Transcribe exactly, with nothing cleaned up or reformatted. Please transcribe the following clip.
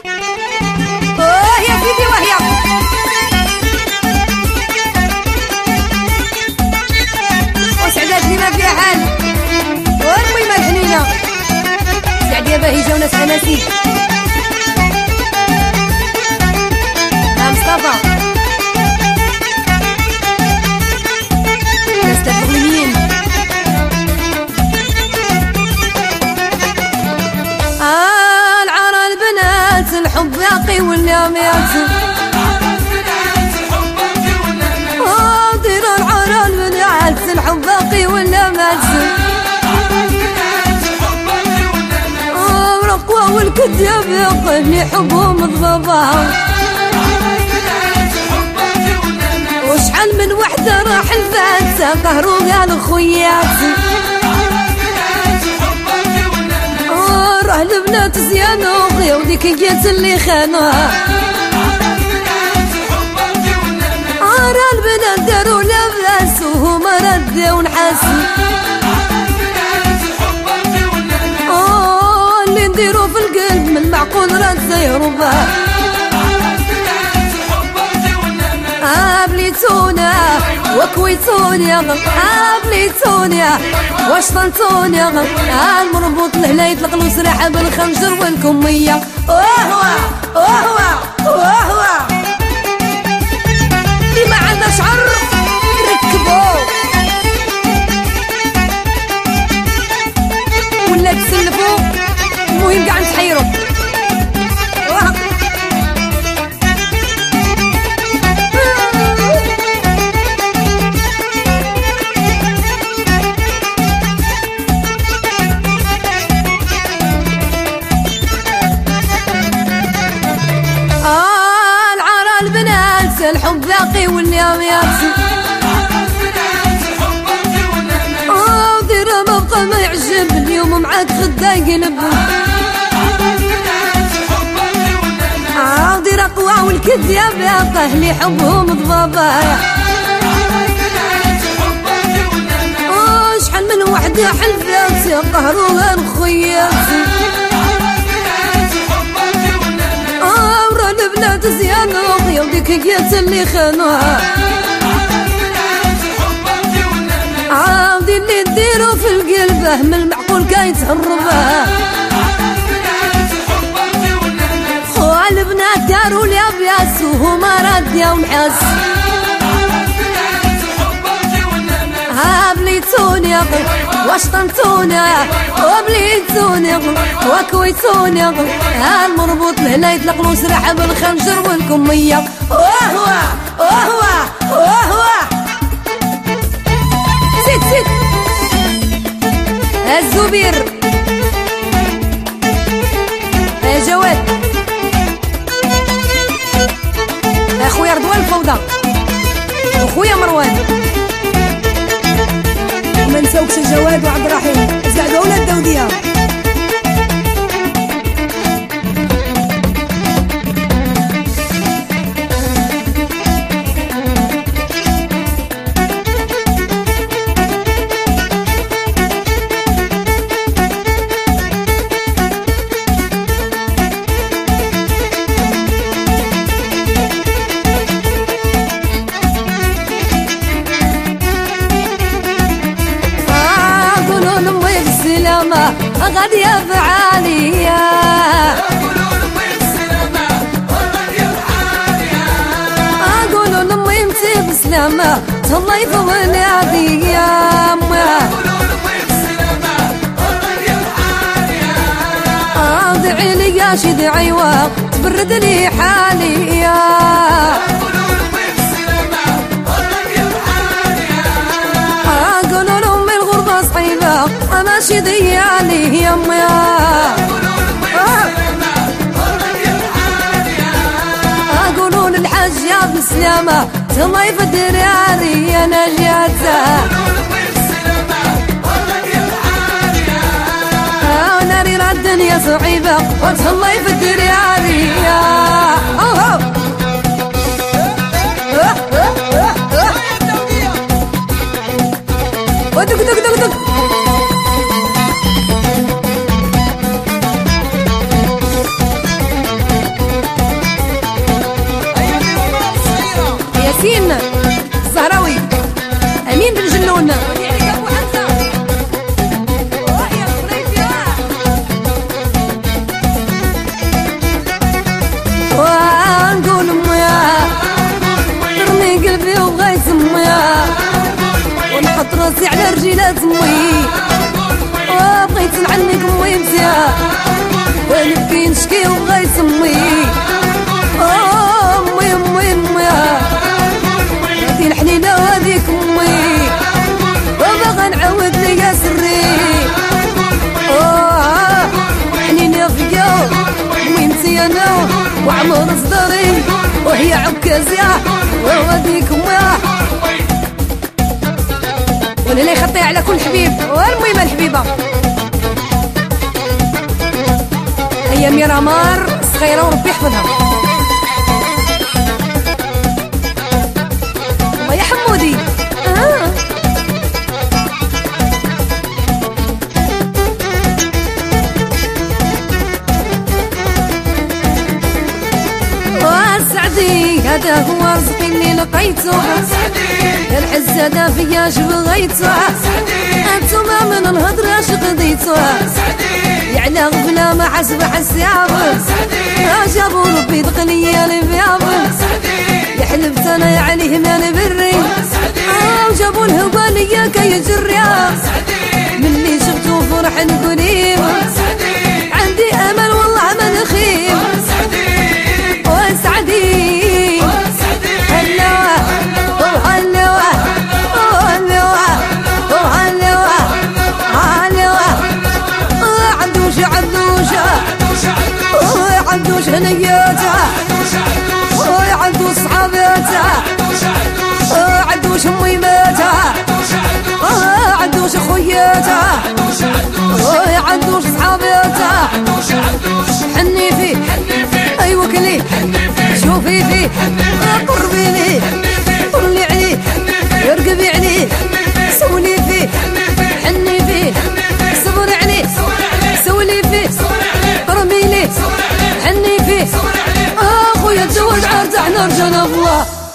اوه يا سيدي وهي وسعدات لي ما فيها حال والميمة الحنينة سعد يا باهي جاو ناس اناسيب يا مصطفى ناس تفغليين آه العرى البنات الحب باقي ولا مات آه دير العرى البنات الحب باقي ولا مات آه رقوة والكذاب يقلني حبهم الضباب وشحال من وحدة راح الفاتة قهروا قال خوياتي آه راه البنات زيانة وغي وديك جات اللي خانوها آه راه البنات داروا لاباس وهما رداو نحاسي آه اللي نديرو في القلب من معقول راه تزيرو باه بليتونا وكويتوني بليتوني وشطنتوني المربوط الهلا يطلق له سراحه بالخنجر والكميه وهو وهو وهو اللي ما عنده شعر ركبوه ولا تسلفوا المهم قاع نتحيروا الحب باقي واليوم يابسي اه دير ما بقى ما يعجب اليوم معاك غدا يقلب اه دير اقوى والكذاب باقي اللي حبهم ضبابايا اه شحال من وحده حلفات يقهروها الخياتي اه ورا البنات زيانة وديك جات اللي خانوها عاودي اللي نديرو في القلبه من المعقول كاين تهربها خو البنات داروا لي ابياس وهما راديا ونحاس ها بليتوني وشطنتوني وبليتوني وكويتوني ها المربوط لهنا يطلق له سراحه بالخنجر والكميه وهو وهو وهو زيد زيد الزبير يا جواد اخويا رضوان الفوضى وخويا مروان وما نساوكش جواد وعبد الرحيم زعما ولاد داوديه غادي يا فعالية أقولوا لأمي امتي بسلامة تهلاي في ولادية ادعي لي يا شي دعيوة تبرد لي حالي أقولوا لأمي الغربة صعيبة ماشي ضيالي يا امي اقولوا للحاج يا بسلامة تهلاي في الدراري انا جاتها ناري راه الدنيا صعيبة وتهلاي في الدراري ودق دق دق دق راسي على رجيلة امي وبغيت نعنق امي مزيان ونبكي نشكي وبغيت امي امي امي امي هادي الحنينة وهاديك امي وباغا نعاود ليا سري حنينة فيا امي مزيانة وعمر صدري وهي عكازية وهاديك امي ولا لا يخطي على كل حبيب والمهمة الحبيبة هي ميرامار صغيرة وربي يحفظها الله يا حمودي آه. وسعدي هذا هو رزقي اللي لقيته العزة دا فيا شبغيته انتوما من الهضرة شقضيته يعني غفلة ما حسب حسيابه جابوا ربي دقنية لبيابه يحلبت انا يعني همان بري وجابوا الهوا ليا كي يجريا ملي شفتو فرح نقوليم عندي امل والله ما نخيب وسعدي عندوش هنياته عندوش صحاباته عندوش ميماته عندوش خوياته عندوش صحاباته حني فيه ايوا كلي شوفي فيه قربي ليه طلي عليه ارقبي عليه سولي فيه حني فيه صبري عليه سولي فيه رمي ليه حني فيه اخويا تزوج عرض احنا رجال الله